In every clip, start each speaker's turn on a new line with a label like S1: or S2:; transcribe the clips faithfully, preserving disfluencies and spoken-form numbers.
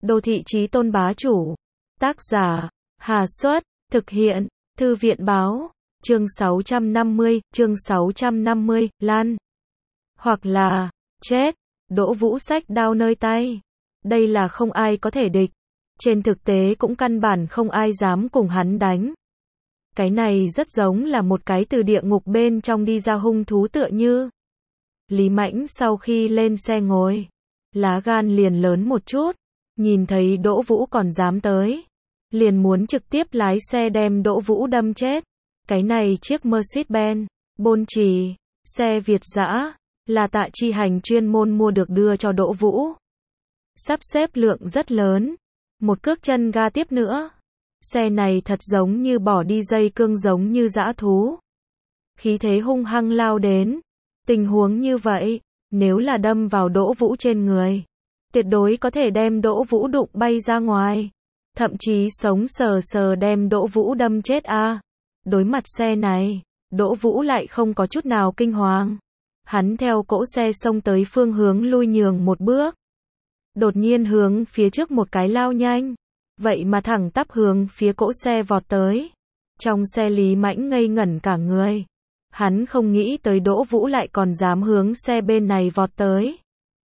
S1: Đô thị chí tôn bá chủ. Tác giả, Hà Xuất, thực hiện, Thư viện báo, chương sáu trăm năm mươi, chương sáu trăm năm mươi, Lan. Hoặc là, chết, Đỗ Vũ xách đao nơi tay. Đây là không ai có thể địch. Trên thực tế cũng căn bản không ai dám cùng hắn đánh. Cái này rất giống là một cái từ địa ngục bên trong đi ra hung thú tựa như. Lý Mãnh sau khi lên xe ngồi, lá gan liền lớn một chút, nhìn thấy Đỗ Vũ còn dám tới, liền muốn trực tiếp lái xe đem Đỗ Vũ đâm chết. Cái này chiếc Mercedes-Benz, Bôn Trì, xe Việt dã, là Tạ Chi Hành chuyên môn mua được đưa cho Đỗ Vũ. Sắp xếp lượng rất lớn, một cước chân ga tiếp nữa. Xe này thật giống như bỏ đi dây cương giống như dã thú. Khí thế hung hăng lao đến. Tình huống như vậy, nếu là đâm vào Đỗ Vũ trên người, tuyệt đối có thể đem Đỗ Vũ đụng bay ra ngoài. Thậm chí sống sờ sờ đem Đỗ Vũ đâm chết a. À. Đối mặt xe này, Đỗ Vũ lại không có chút nào kinh hoàng. Hắn theo cỗ xe xông tới phương hướng lui nhường một bước. Đột nhiên hướng phía trước một cái lao nhanh. Vậy mà thẳng tắp hướng phía cỗ xe vọt tới. Trong xe Lý Mãnh ngây ngẩn cả người. Hắn không nghĩ tới Đỗ Vũ lại còn dám hướng xe bên này vọt tới.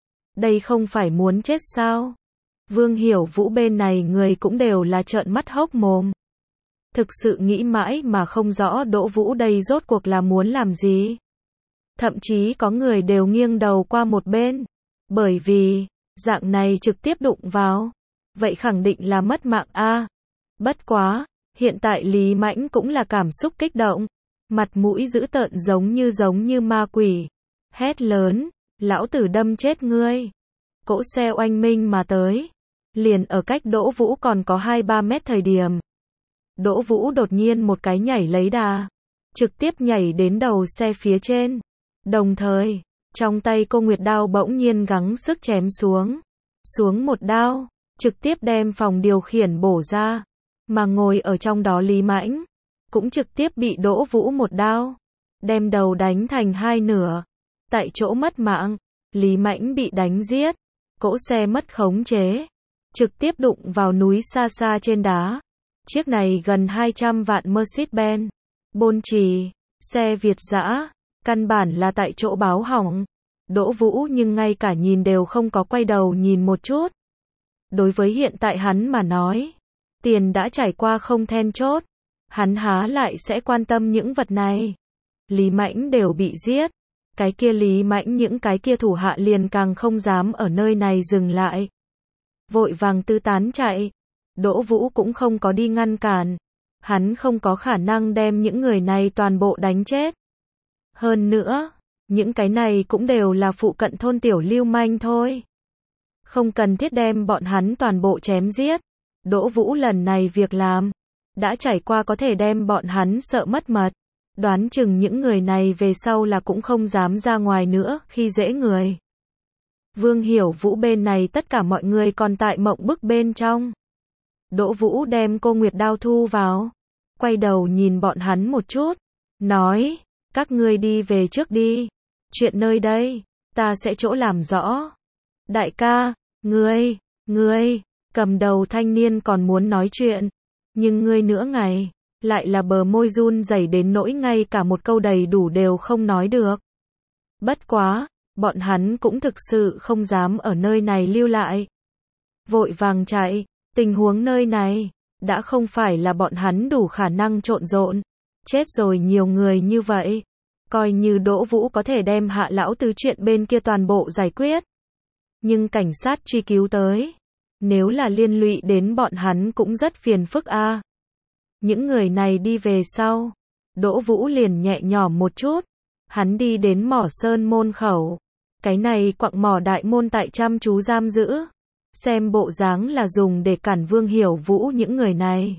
S1: Đây không phải muốn chết sao? Vương Hiểu Vũ bên này người cũng đều là trợn mắt hốc mồm. Thực sự nghĩ mãi mà không rõ Đỗ Vũ đây rốt cuộc là muốn làm gì. Thậm chí có người đều nghiêng đầu qua một bên. Bởi vì, dạng này trực tiếp đụng vào. Vậy khẳng định là mất mạng a. À. Bất quá, hiện tại Lý Mãnh cũng là cảm xúc kích động. Mặt mũi dữ tợn giống như giống như ma quỷ. Hét lớn, lão tử đâm chết ngươi. Cỗ xe oanh minh mà tới. Liền ở cách Đỗ Vũ còn có hai ba mét thời điểm. Đỗ Vũ đột nhiên một cái nhảy lấy đà. Trực tiếp nhảy đến đầu xe phía trên. Đồng thời, trong tay cô Nguyệt đao bỗng nhiên gắng sức chém xuống. Xuống một đao, trực tiếp đem phòng điều khiển bổ ra. Mà ngồi ở trong đó Lý Mãnh cũng trực tiếp bị Đỗ Vũ một đao, đem đầu đánh thành hai nửa. Tại chỗ mất mạng, Lý Mãnh bị đánh giết, cỗ xe mất khống chế, trực tiếp đụng vào núi xa xa trên đá. Chiếc này gần hai trăm vạn Mercedes-Benz, Bôn Trì, xe Việt dã, căn bản là tại chỗ báo hỏng. Đỗ Vũ nhưng ngay cả nhìn đều không có quay đầu nhìn một chút. Đối với hiện tại hắn mà nói, tiền đã trải qua không then chốt. Hắn há lại sẽ quan tâm những vật này. Lý Mãnh đều bị giết. Cái kia Lý Mãnh những cái kia thủ hạ liền càng không dám ở nơi này dừng lại. Vội vàng tư tán chạy. Đỗ Vũ cũng không có đi ngăn cản. Hắn không có khả năng đem những người này toàn bộ đánh chết. Hơn nữa, những cái này cũng đều là phụ cận thôn tiểu lưu manh thôi. Không cần thiết đem bọn hắn toàn bộ chém giết. Đỗ Vũ lần này việc làm đã trải qua có thể đem bọn hắn sợ mất mật. Đoán chừng những người này về sau là cũng không dám ra ngoài nữa khi dễ người. Vương Hiểu Vũ bên này tất cả mọi người còn tại mộng bức bên trong. Đỗ Vũ đem cô Nguyệt đao thu vào. Quay đầu nhìn bọn hắn một chút. Nói, các ngươi đi về trước đi. Chuyện nơi đây, ta sẽ chỗ làm rõ. Đại ca, ngươi, ngươi, cầm đầu thanh niên còn muốn nói chuyện. Nhưng ngươi nữa ngày, lại là bờ môi run rẩy đến nỗi ngay cả một câu đầy đủ đều không nói được. Bất quá, bọn hắn cũng thực sự không dám ở nơi này lưu lại. Vội vàng chạy, tình huống nơi này, đã không phải là bọn hắn đủ khả năng trộn rộn. Chết rồi nhiều người như vậy. Coi như Đỗ Vũ có thể đem Hạ lão tứ chuyện bên kia toàn bộ giải quyết. Nhưng cảnh sát truy cứu tới. Nếu là liên lụy đến bọn hắn cũng rất phiền phức a. À. Những người này đi về sau, Đỗ Vũ liền nhẹ nhõm một chút. Hắn đi đến mỏ sơn môn khẩu. Cái này quặng mỏ đại môn tại chăm chú giam giữ. Xem bộ dáng là dùng để cản Vương Hiểu Vũ những người này.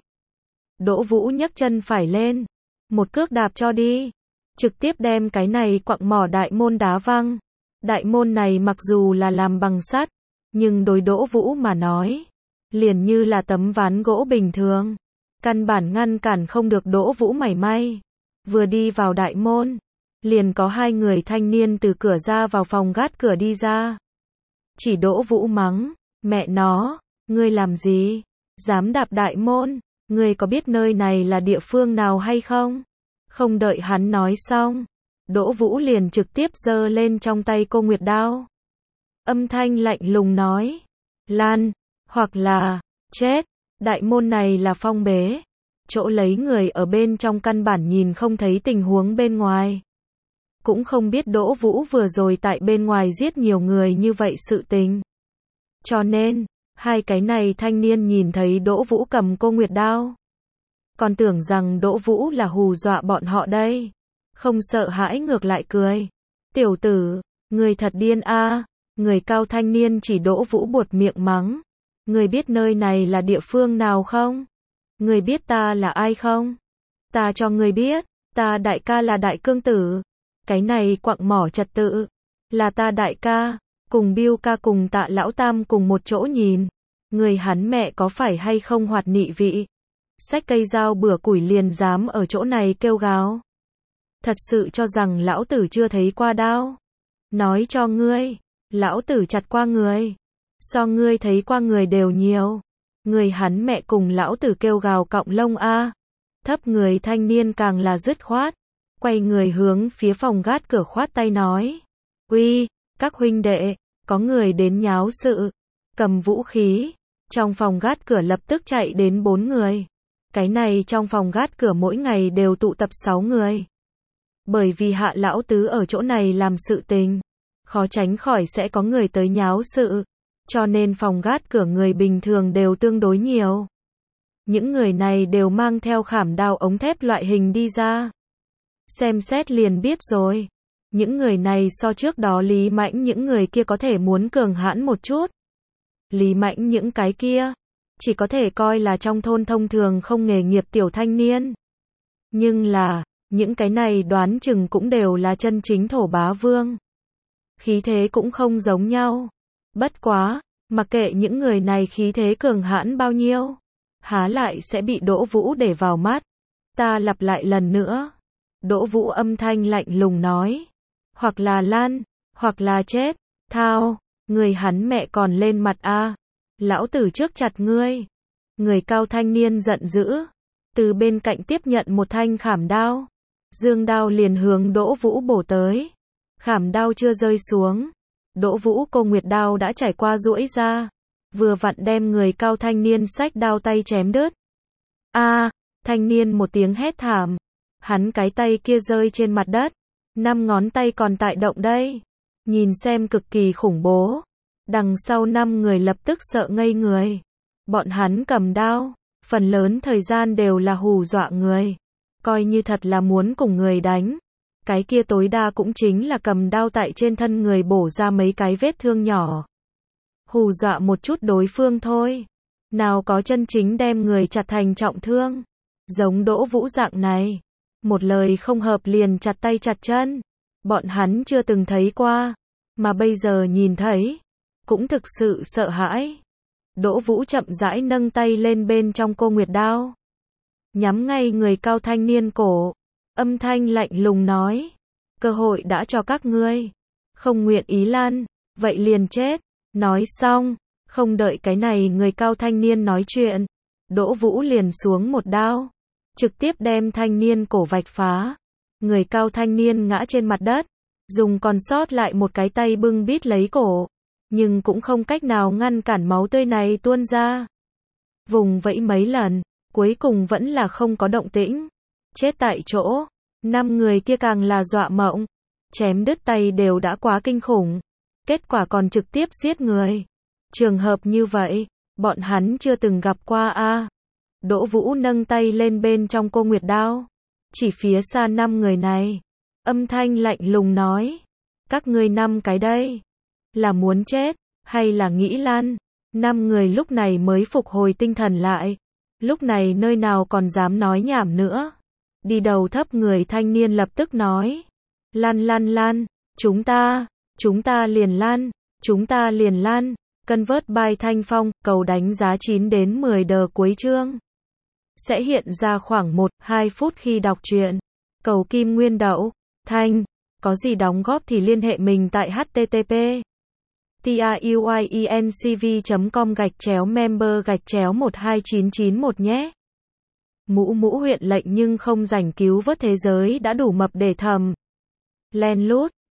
S1: Đỗ Vũ nhấc chân phải lên. Một cước đạp cho đi. Trực tiếp đem cái này quặng mỏ đại môn đá văng. Đại môn này mặc dù là làm bằng sắt. Nhưng đối Đỗ Vũ mà nói, liền như là tấm ván gỗ bình thường. Căn bản ngăn cản không được Đỗ Vũ mảy may. Vừa đi vào đại môn, liền có hai người thanh niên từ cửa ra vào phòng gác cửa đi ra. Chỉ Đỗ Vũ mắng, mẹ nó, Ngươi làm gì? Dám đạp đại môn? Ngươi có biết nơi này là địa phương nào hay không? Không đợi hắn nói xong, Đỗ Vũ liền trực tiếp giơ lên trong tay cô Nguyệt đao. Âm thanh lạnh lùng nói, Lan, hoặc là, chết, đại môn này là phong bế. Chỗ lấy người ở bên trong căn bản nhìn không thấy tình huống bên ngoài. Cũng không biết Đỗ Vũ vừa rồi tại bên ngoài giết nhiều người như vậy sự tình. Cho nên, hai cái này thanh niên nhìn thấy Đỗ Vũ cầm cô Nguyệt đao. Còn tưởng rằng Đỗ Vũ là hù dọa bọn họ đây. Không sợ hãi ngược lại cười. Tiểu tử, người thật điên a. Người cao thanh niên chỉ Đỗ Vũ buột miệng mắng. Người biết nơi này là địa phương nào không? Người biết ta là ai không? Ta cho người biết, ta đại ca là Đại Cương Tử. Cái này quặng mỏ trật tự, là ta đại ca, cùng Biêu ca cùng Tạ lão tam cùng một chỗ nhìn. Người hắn mẹ có phải hay không hoạt nị vị? Xách cây dao bửa củi liền dám ở chỗ này kêu gào. Thật sự cho rằng lão tử chưa thấy qua đao. Nói cho ngươi, lão tử chặt qua người. So ngươi thấy qua người đều nhiều. Người hắn mẹ cùng lão tử kêu gào cọng lông a. Thấp người thanh niên càng là dứt khoát. Quay người hướng phía phòng gác cửa khoát tay nói. Uy, các huynh đệ, có người đến nháo sự. Cầm vũ khí. Trong phòng gác cửa lập tức chạy đến bốn người. Cái này trong phòng gác cửa mỗi ngày đều tụ tập sáu người. Bởi vì Hạ lão tứ ở chỗ này làm sự tình, khó tránh khỏi sẽ có người tới nháo sự. Cho nên phòng gác cửa người bình thường đều tương đối nhiều. Những người này đều mang theo khảm đao ống thép loại hình đi ra. Xem xét liền biết rồi. Những người này so trước đó Lý Mãnh những người kia có thể muốn cường hãn một chút. Lý Mãnh những cái kia chỉ có thể coi là trong thôn thông thường không nghề nghiệp tiểu thanh niên. Nhưng là, những cái này đoán chừng cũng đều là chân chính thổ bá vương. Khí thế cũng không giống nhau. Bất quá, mặc kệ những người này khí thế cường hãn bao nhiêu, há lại sẽ bị Đỗ Vũ để vào mắt. Ta lặp lại lần nữa. Đỗ Vũ âm thanh lạnh lùng nói. Hoặc là Lan, hoặc là chết. Thao, người hắn mẹ còn lên mặt a. Lão tử trước chặt ngươi. Người cao thanh niên giận dữ. Từ bên cạnh tiếp nhận một thanh khảm đao. Dương đao liền hướng Đỗ Vũ bổ tới. Khảm đao chưa rơi xuống. Đỗ Vũ cô Nguyệt đao đã trải qua duỗi ra. Vừa vặn đem người cao thanh niên xách đao tay chém đứt. A, thanh niên một tiếng hét thảm. Hắn cái tay kia rơi trên mặt đất. Năm ngón tay còn tại động đây. Nhìn xem cực kỳ khủng bố. Đằng sau năm người lập tức sợ ngây người. Bọn hắn cầm đao. Phần lớn thời gian đều là hù dọa người. Coi như thật là muốn cùng người đánh. Cái kia tối đa cũng chính là cầm đao tại trên thân người bổ ra mấy cái vết thương nhỏ. Hù dọa một chút đối phương thôi. Nào có chân chính đem người chặt thành trọng thương. Giống Đỗ Vũ dạng này. Một lời không hợp liền chặt tay chặt chân. Bọn hắn chưa từng thấy qua. Mà bây giờ nhìn thấy. Cũng thực sự sợ hãi. Đỗ Vũ chậm rãi nâng tay lên bên trong cô Nguyệt đao. Nhắm ngay người cao thanh niên cổ. Âm thanh lạnh lùng nói. Cơ hội đã cho các ngươi. Không nguyện ý Lan. Vậy liền chết. Nói xong. Không đợi cái này người cao thanh niên nói chuyện. Đỗ Vũ liền xuống một đao. Trực tiếp đem thanh niên cổ vạch phá. Người cao thanh niên ngã trên mặt đất. Dùng còn sót lại một cái tay bưng bít lấy cổ. Nhưng cũng không cách nào ngăn cản máu tươi này tuôn ra. Vùng vẫy mấy lần. Cuối cùng vẫn là không có động tĩnh. Chết tại chỗ. Năm người kia càng là dọa mộng. Chém đứt tay đều đã quá kinh khủng. Kết quả còn trực tiếp giết người. Trường hợp như vậy, bọn hắn chưa từng gặp qua a. Đỗ Vũ nâng tay lên bên trong cô Nguyệt đao. Chỉ phía xa năm người này. Âm thanh lạnh lùng nói. Các ngươi năm cái đây. Là muốn chết, hay là nghĩ Lan? Năm người lúc này mới phục hồi tinh thần lại. Lúc này nơi nào còn dám nói nhảm nữa. Đi đầu thấp người thanh niên lập tức nói. Lan lan lan, chúng ta, chúng ta liền lan, chúng ta liền lan. Cân vớt bài thanh phong, cầu đánh giá chín đến mười đờ cuối chương. Sẽ hiện ra khoảng một đến hai phút khi đọc truyện. Cầu kim nguyên đậu, thanh, có gì đóng góp thì liên hệ mình tại h t t p tiuyuyencv chấm com gạch chéo member gạch chéo một hai chín chín một nhé. Mũ mũ huyện lệnh nhưng không rảnh cứu vớt thế giới đã đủ mập để thầm. Len lút.